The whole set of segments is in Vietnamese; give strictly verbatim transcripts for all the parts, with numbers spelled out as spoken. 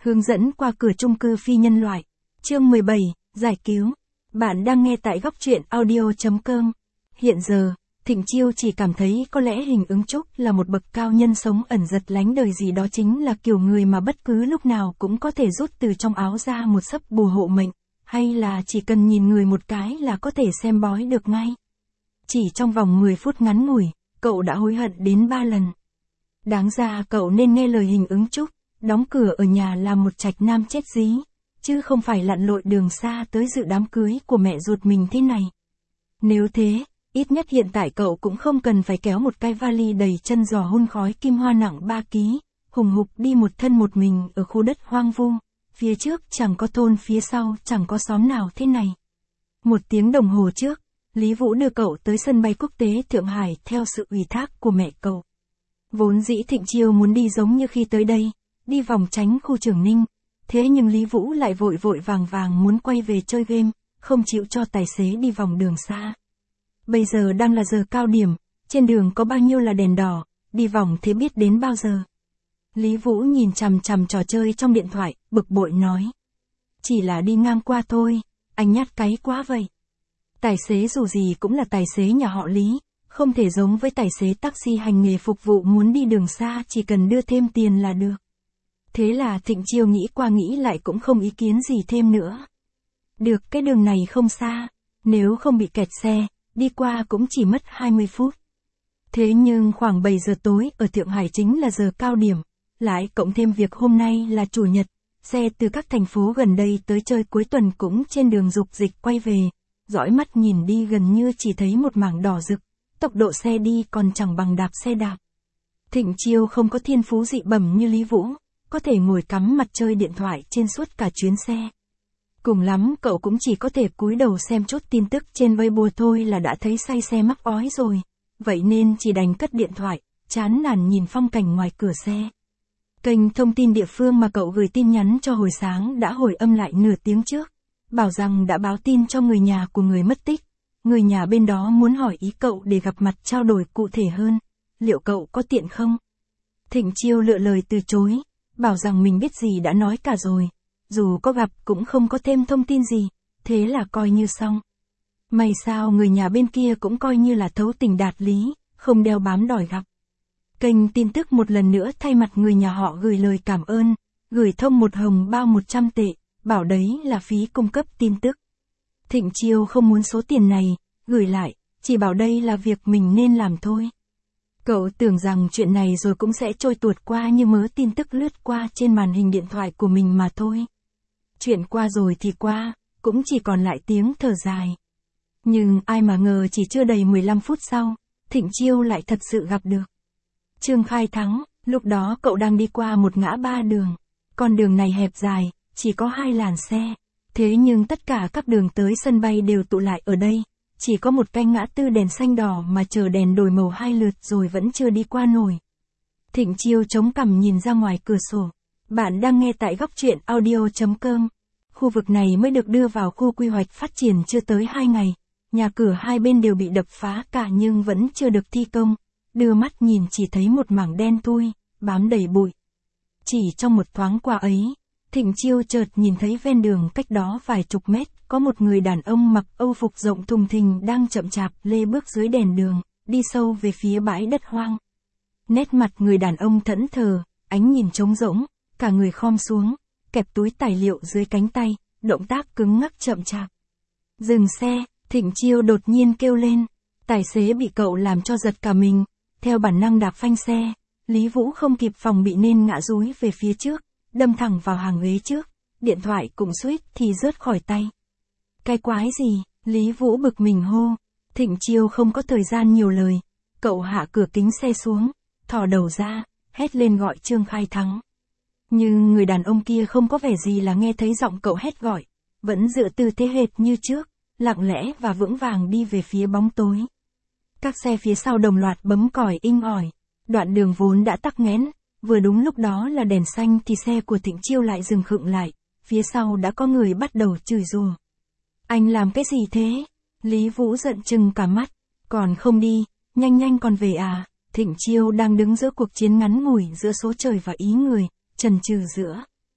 Hướng dẫn qua cửa chung cư phi nhân loại. Chương mười bảy, giải cứu. Bạn đang nghe tại góc truyện audio chấm com. Hiện giờ, Thịnh Chiêu chỉ cảm thấy có lẽ Hình Ứng Trúc là một bậc cao nhân sống ẩn giật lánh đời gì đó, chính là kiểu người mà bất cứ lúc nào cũng có thể rút từ trong áo ra một sấp bùa hộ mệnh, hay là chỉ cần nhìn người một cái là có thể xem bói được ngay. Chỉ trong vòng mười phút ngắn ngủi, cậu đã hối hận đến ba lần. Đáng ra cậu nên nghe lời Hình Ứng Trúc, đóng cửa ở nhà làm một trạch nam chết dí, chứ không phải lặn lội đường xa tới dự đám cưới của mẹ ruột mình thế này. Nếu thế, ít nhất hiện tại cậu cũng không cần phải kéo một cái vali đầy chân giò hun khói kim hoa nặng ba ký, hùng hục đi một thân một mình ở khu đất hoang vu, phía trước chẳng có thôn, phía sau chẳng có xóm nào thế này. Một tiếng đồng hồ trước, Lý Vũ đưa cậu tới sân bay quốc tế Thượng Hải theo sự ủy thác của mẹ cậu. Vốn dĩ Thịnh Chiêu muốn đi giống như khi tới đây, đi vòng tránh khu Trường Ninh, thế nhưng Lý Vũ lại vội vội vàng vàng muốn quay về chơi game, không chịu cho tài xế đi vòng đường xa. Bây giờ đang là giờ cao điểm, trên đường có bao nhiêu là đèn đỏ, đi vòng thế biết đến bao giờ. Lý Vũ nhìn chằm chằm trò chơi trong điện thoại, bực bội nói. Chỉ là đi ngang qua thôi, anh nhát cái quá vậy. Tài xế dù gì cũng là tài xế nhà họ Lý, không thể giống với tài xế taxi hành nghề phục vụ muốn đi đường xa chỉ cần đưa thêm tiền là được. Thế là Thịnh Chiêu nghĩ qua nghĩ lại cũng không ý kiến gì thêm nữa. Được, cái đường này không xa, nếu không bị kẹt xe, đi qua cũng chỉ mất hai mươi phút. Thế nhưng khoảng bảy giờ tối ở Thượng Hải chính là giờ cao điểm, lại cộng thêm việc hôm nay là chủ nhật, xe từ các thành phố gần đây tới chơi cuối tuần cũng trên đường dục dịch quay về, dõi mắt nhìn đi gần như chỉ thấy một mảng đỏ rực, tốc độ xe đi còn chẳng bằng đạp xe đạp. Thịnh Chiêu không có thiên phú dị bẩm như Lý Vũ, có thể ngồi cắm mặt chơi điện thoại trên suốt cả chuyến xe. Cùng lắm cậu cũng chỉ có thể cúi đầu xem chút tin tức trên Weibo thôi là đã thấy say xe mắc ói rồi, vậy nên chỉ đành cất điện thoại, chán nản nhìn phong cảnh ngoài cửa xe. Kênh thông tin địa phương mà cậu gửi tin nhắn cho hồi sáng đã hồi âm lại nửa tiếng trước, bảo rằng đã báo tin cho người nhà của người mất tích. Người nhà bên đó muốn hỏi ý cậu để gặp mặt trao đổi cụ thể hơn, liệu cậu có tiện không? Thịnh Chiêu lựa lời từ chối, bảo rằng mình biết gì đã nói cả rồi, dù có gặp cũng không có thêm thông tin gì, thế là coi như xong. May sao người nhà bên kia cũng coi như là thấu tình đạt lý, không đeo bám đòi gặp. Kênh tin tức một lần nữa thay mặt người nhà họ gửi lời cảm ơn, gửi thông một hồng bao một trăm tệ, bảo đấy là phí cung cấp tin tức. Thịnh Chiêu không muốn số tiền này, gửi lại, chỉ bảo đây là việc mình nên làm thôi. Cậu tưởng rằng chuyện này rồi cũng sẽ trôi tuột qua như mớ tin tức lướt qua trên màn hình điện thoại của mình mà thôi. Chuyện qua rồi thì qua, cũng chỉ còn lại tiếng thở dài. Nhưng ai mà ngờ chỉ chưa đầy mười lăm phút sau, Thịnh Chiêu lại thật sự gặp được Trương Khai Thắng. Lúc đó cậu đang đi qua một ngã ba đường. Con đường này hẹp dài, chỉ có hai làn xe. Thế nhưng tất cả các đường tới sân bay đều tụ lại ở đây. Chỉ có một cái ngã tư đèn xanh đỏ mà chờ đèn đổi màu hai lượt rồi vẫn chưa đi qua nổi. Thịnh Chiêu chống cằm nhìn ra ngoài cửa sổ. Bạn đang nghe tại góc truyện audio chấm com. Khu vực này mới được đưa vào khu quy hoạch phát triển chưa tới hai ngày. Nhà cửa hai bên đều bị đập phá cả nhưng vẫn chưa được thi công. Đưa mắt nhìn chỉ thấy một mảng đen thui, bám đầy bụi. Chỉ trong một thoáng qua ấy, Thịnh Chiêu chợt nhìn thấy ven đường cách đó vài chục mét, có một người đàn ông mặc âu phục rộng thùng thình đang chậm chạp lê bước dưới đèn đường, đi sâu về phía bãi đất hoang. Nét mặt người đàn ông thẫn thờ, ánh nhìn trống rỗng, cả người khom xuống, kẹp túi tài liệu dưới cánh tay, động tác cứng ngắc chậm chạp. Dừng xe, Thịnh Chiêu đột nhiên kêu lên. Tài xế bị cậu làm cho giật cả mình, theo bản năng đạp phanh xe. Lý Vũ không kịp phòng bị nên ngã dúi về phía trước, đâm thẳng vào hàng ghế trước, điện thoại cũng suýt thì rớt khỏi tay. Cái quái gì? Lý Vũ bực mình hô. Thịnh Chiêu không có thời gian nhiều lời, cậu hạ cửa kính xe xuống, thò đầu ra, hét lên gọi Trương Khai Thắng. Nhưng người đàn ông kia không có vẻ gì là nghe thấy giọng cậu hét gọi, vẫn dựa tư thế hệt như trước, lặng lẽ và vững vàng đi về phía bóng tối. Các xe phía sau đồng loạt bấm còi inh ỏi, đoạn đường vốn đã tắc nghẽn, vừa đúng lúc đó là đèn xanh thì xe của Thịnh Chiêu lại dừng khựng lại, phía sau đã có người bắt đầu chửi rủa. Anh làm cái gì thế? Lý Vũ giận chừng cả mắt, còn không đi, nhanh nhanh còn về à? Thịnh Chiêu đang đứng giữa cuộc chiến ngắn ngủi giữa số trời và ý người, chần chừ giữa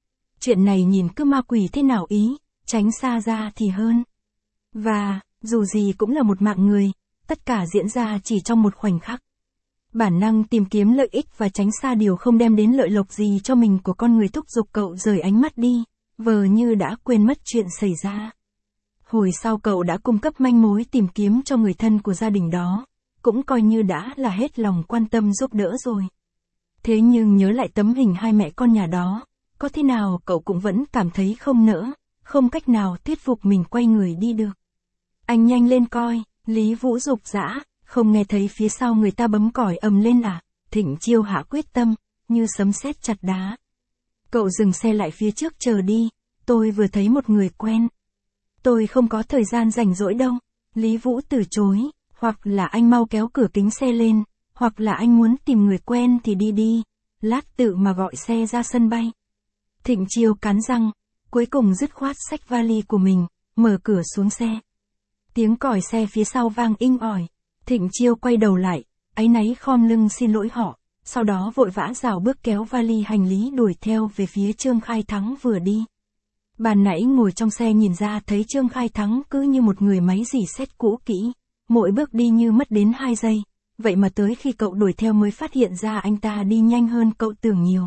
Chuyện này nhìn cứ ma quỷ thế nào ý, tránh xa ra thì hơn. Và, dù gì cũng là một mạng người, tất cả diễn ra chỉ trong một khoảnh khắc. Bản năng tìm kiếm lợi ích và tránh xa điều không đem đến lợi lộc gì cho mình của con người thúc giục cậu rời ánh mắt đi, vờ như đã quên mất chuyện xảy ra. Hồi sau cậu đã cung cấp manh mối tìm kiếm cho người thân của gia đình đó, cũng coi như đã là hết lòng quan tâm giúp đỡ rồi. Thế nhưng nhớ lại tấm hình hai mẹ con nhà đó, có thế nào cậu cũng vẫn cảm thấy không nỡ, không cách nào thuyết phục mình quay người đi được. Anh nhanh lên coi, Lý Vũ giục giã, không nghe thấy phía sau người ta bấm còi ầm lên à? Thịnh Chiêu hạ quyết tâm, như sấm sét chặt đá. Cậu dừng xe lại phía trước chờ đi, tôi vừa thấy một người quen. Tôi không có thời gian rảnh rỗi đâu. Lý Vũ từ chối, hoặc là anh mau kéo cửa kính xe lên, hoặc là anh muốn tìm người quen thì đi đi, lát tự mà gọi xe ra sân bay. Thịnh Chiêu cắn răng, cuối cùng dứt khoát xách vali của mình, mở cửa xuống xe. Tiếng còi xe phía sau vang inh ỏi. Thịnh Chiêu quay đầu lại, áy náy khom lưng xin lỗi họ, sau đó vội vã rảo bước kéo vali hành lý đuổi theo về phía Trương Khai Thắng vừa đi. Ban nãy ngồi trong xe nhìn ra thấy Trương Khai Thắng cứ như một người máy rỉ sét cũ kỹ, mỗi bước đi như mất đến hai giây, vậy mà tới khi cậu đuổi theo mới phát hiện ra anh ta đi nhanh hơn cậu tưởng nhiều.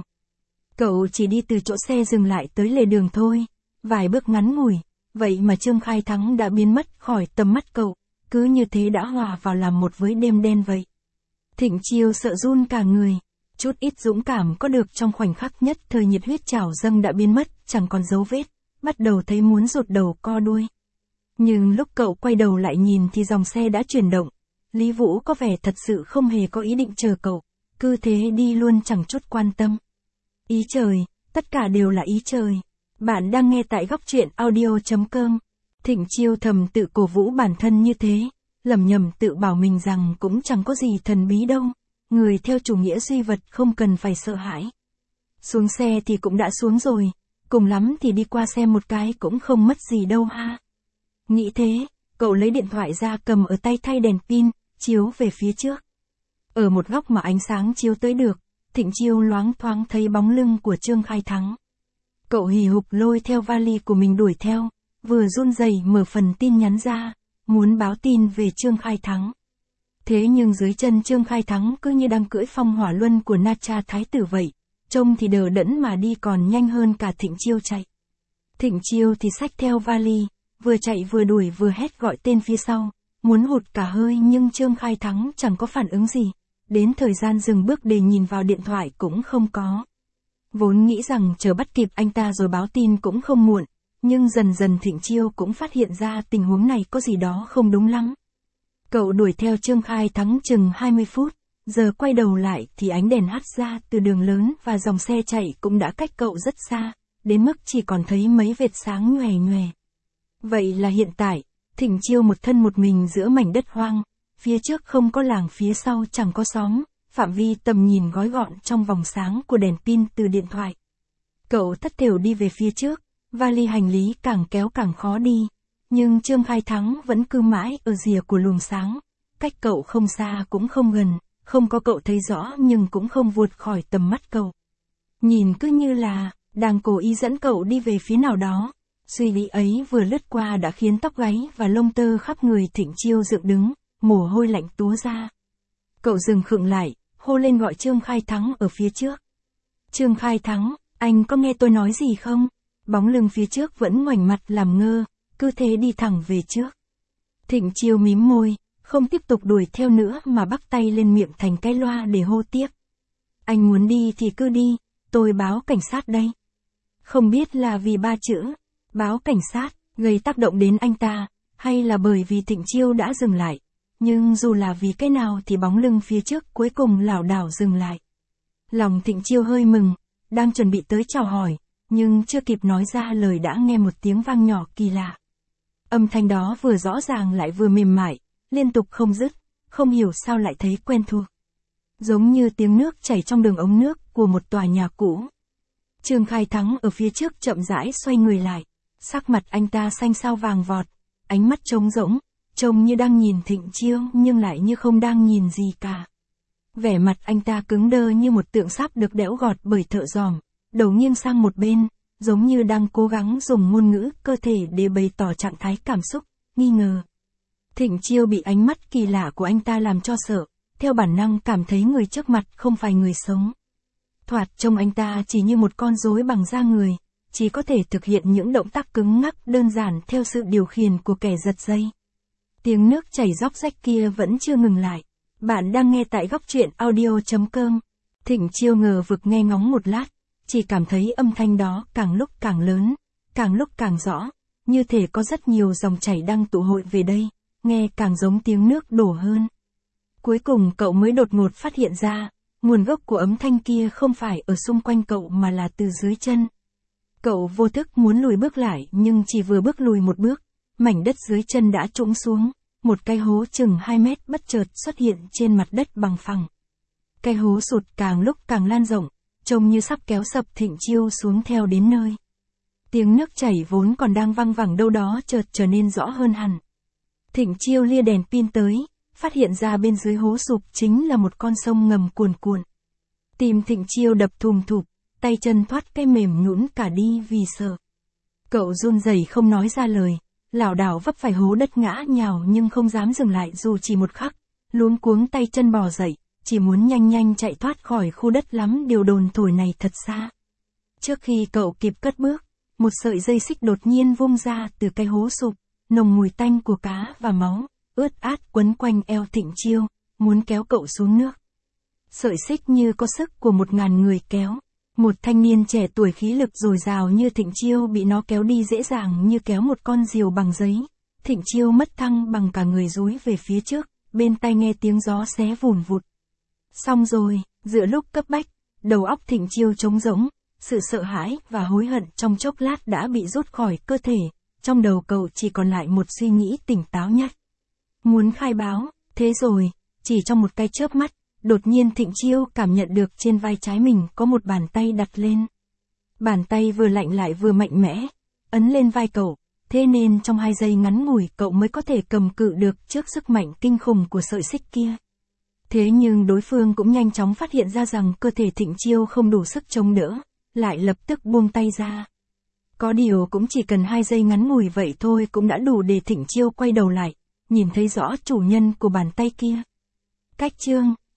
Cậu chỉ đi từ chỗ xe dừng lại tới lề đường thôi, vài bước ngắn ngủi, vậy mà Trương Khai Thắng đã biến mất khỏi tầm mắt cậu, cứ như thế đã hòa vào làm một với đêm đen vậy. Thịnh Chiêu sợ run cả người, chút ít dũng cảm có được trong khoảnh khắc nhất thời nhiệt huyết trào dâng đã biến mất, chẳng còn dấu vết, bắt đầu thấy muốn rụt đầu co đuôi. Nhưng lúc cậu quay đầu lại nhìn thì dòng xe đã chuyển động, Lý Vũ có vẻ thật sự không hề có ý định chờ cậu, cứ thế đi luôn chẳng chút quan tâm. Ý trời, tất cả đều là ý trời. Bạn đang nghe tại góc truyện audio chấm com. Thịnh Chiêu thầm tự cổ vũ bản thân như thế, lẩm nhẩm tự bảo mình rằng cũng chẳng có gì thần bí đâu, người theo chủ nghĩa duy vật không cần phải sợ hãi. Xuống xe thì cũng đã xuống rồi, cùng lắm thì đi qua xem một cái cũng không mất gì đâu ha. Nghĩ thế, cậu lấy điện thoại ra cầm ở tay thay đèn pin, chiếu về phía trước. Ở một góc mà ánh sáng chiếu tới được, Thịnh Chiêu loáng thoáng thấy bóng lưng của Trương Khai Thắng. Cậu hì hục lôi theo vali của mình đuổi theo, vừa run rẩy mở phần tin nhắn ra, muốn báo tin về Trương Khai Thắng. Thế nhưng dưới chân Trương Khai Thắng cứ như đang cưỡi phong hỏa luân của Na Cha Thái tử vậy, trông thì đờ đẫn mà đi còn nhanh hơn cả Thịnh Chiêu chạy. Thịnh Chiêu thì xách theo vali, vừa chạy vừa đuổi vừa hét gọi tên phía sau, muốn hụt cả hơi nhưng Trương Khai Thắng chẳng có phản ứng gì, đến thời gian dừng bước để nhìn vào điện thoại cũng không có. Vốn nghĩ rằng chờ bắt kịp anh ta rồi báo tin cũng không muộn, nhưng dần dần Thịnh Chiêu cũng phát hiện ra tình huống này có gì đó không đúng lắm. Cậu đuổi theo Trương Khai Thắng chừng hai mươi phút, giờ quay đầu lại thì ánh đèn hắt ra từ đường lớn và dòng xe chạy cũng đã cách cậu rất xa, đến mức chỉ còn thấy mấy vệt sáng nhòe nhòe. Vậy là hiện tại, Thịnh Chiêu một thân một mình giữa mảnh đất hoang, phía trước không có làng, phía sau chẳng có xóm, phạm vi tầm nhìn gói gọn trong vòng sáng của đèn pin từ điện thoại. Cậu thất thểu đi về phía trước, vali hành lý càng kéo càng khó đi, nhưng Trương Khai Thắng vẫn cứ mãi ở rìa của luồng sáng, cách cậu không xa cũng không gần, không có cậu thấy rõ nhưng cũng không vụt khỏi tầm mắt cậu. Nhìn cứ như là đang cố ý dẫn cậu đi về phía nào đó. Suy nghĩ ấy vừa lướt qua đã khiến tóc gáy và lông tơ khắp người Thịnh Chiêu dựng đứng, mồ hôi lạnh túa ra. Cậu dừng khựng lại, hô lên gọi Trương Khai Thắng ở phía trước. Trương Khai Thắng, anh có nghe tôi nói gì không? Bóng lưng phía trước vẫn ngoảnh mặt làm ngơ, cứ thế đi thẳng về trước. Thịnh Chiêu mím môi, không tiếp tục đuổi theo nữa mà bắt tay lên miệng thành cái loa để hô tiếp. Anh muốn đi thì cứ đi, tôi báo cảnh sát đây. Không biết là vì ba chữ báo cảnh sát gây tác động đến anh ta, hay là bởi vì Thịnh Chiêu đã dừng lại, nhưng dù là vì cái nào thì bóng lưng phía trước cuối cùng lảo đảo dừng lại. Lòng Thịnh Chiêu hơi mừng, đang chuẩn bị tới chào hỏi, nhưng chưa kịp nói ra lời đã nghe một tiếng vang nhỏ kỳ lạ. Âm thanh đó vừa rõ ràng lại vừa mềm mại, liên tục không dứt, không hiểu sao lại thấy quen thuộc. Giống như tiếng nước chảy trong đường ống nước của một tòa nhà cũ. Trương Khai Thắng ở phía trước chậm rãi xoay người lại, sắc mặt anh ta xanh xao vàng vọt, ánh mắt trống rỗng, trông như đang nhìn Thịnh Chiêu nhưng lại như không đang nhìn gì cả. Vẻ mặt anh ta cứng đơ như một tượng sáp được đẽo gọt bởi thợ giòm, đầu nghiêng sang một bên, giống như đang cố gắng dùng ngôn ngữ cơ thể để bày tỏ trạng thái cảm xúc, nghi ngờ. Thịnh Chiêu bị ánh mắt kỳ lạ của anh ta làm cho sợ, theo bản năng cảm thấy người trước mặt không phải người sống. Thoạt trông anh ta chỉ như một con rối bằng da người, chỉ có thể thực hiện những động tác cứng ngắc đơn giản theo sự điều khiển của kẻ giật dây. Tiếng nước chảy róc rách kia vẫn chưa ngừng lại. Bạn đang nghe tại góc truyện audio chấm com. Thịnh Chiêu ngờ vực nghe ngóng một lát, chỉ cảm thấy âm thanh đó càng lúc càng lớn, càng lúc càng rõ, như thể có rất nhiều dòng chảy đang tụ hội về đây, nghe càng giống tiếng nước đổ hơn. Cuối cùng cậu mới đột ngột phát hiện ra, nguồn gốc của âm thanh kia không phải ở xung quanh cậu mà là từ dưới chân. Cậu vô thức muốn lùi bước lại nhưng chỉ vừa bước lùi một bước, mảnh đất dưới chân đã trũng xuống, một cái hố chừng hai mét bất chợt xuất hiện trên mặt đất bằng phẳng. Cái hố sụt càng lúc càng lan rộng, trông như sắp kéo sập Thịnh Chiêu xuống theo đến nơi. Tiếng nước chảy vốn còn đang văng vẳng đâu đó chợt trở nên rõ hơn hẳn. Thịnh Chiêu lia đèn pin tới, phát hiện ra bên dưới hố sụp chính là một con sông ngầm cuồn cuộn. Tim Thịnh Chiêu đập thùm thụp, tay chân thoát cái mềm nhũn cả đi vì sợ. Cậu run rẩy không nói ra lời, lảo đảo vấp phải hố đất ngã nhào nhưng không dám dừng lại dù chỉ một khắc, luống cuống tay chân bò dậy, chỉ muốn nhanh nhanh chạy thoát khỏi khu đất lắm điều đồn thổi này thật xa. Trước khi cậu kịp cất bước, một sợi dây xích đột nhiên vung ra từ cái hố sụp, nồng mùi tanh của cá và máu, ướt át quấn quanh eo Thịnh Chiêu, muốn kéo cậu xuống nước. Sợi xích như có sức của một ngàn người kéo. Một thanh niên trẻ tuổi khí lực dồi dào như Thịnh Chiêu bị nó kéo đi dễ dàng như kéo một con diều bằng giấy. Thịnh Chiêu mất thăng bằng cả người dúi về phía trước, bên tai nghe tiếng gió xé vùn vụt. Xong rồi, giữa lúc cấp bách, đầu óc Thịnh Chiêu trống rỗng, sự sợ hãi và hối hận trong chốc lát đã bị rút khỏi cơ thể, trong đầu cậu chỉ còn lại một suy nghĩ tỉnh táo nhất. Muốn khai báo, thế rồi, chỉ trong một cái chớp mắt, đột nhiên Thịnh Chiêu cảm nhận được trên vai trái mình có một bàn tay đặt lên. Bàn tay vừa lạnh lại vừa mạnh mẽ, ấn lên vai cậu, thế nên trong hai giây ngắn ngủi cậu mới có thể cầm cự được trước sức mạnh kinh khủng của sợi xích kia. Thế nhưng đối phương cũng nhanh chóng phát hiện ra rằng cơ thể Thịnh Chiêu không đủ sức chống đỡ, lại lập tức buông tay ra. Có điều cũng chỉ cần hai giây ngắn ngủi vậy thôi cũng đã đủ để Thịnh Chiêu quay đầu lại, nhìn thấy rõ chủ nhân của bàn tay kia. Cách chương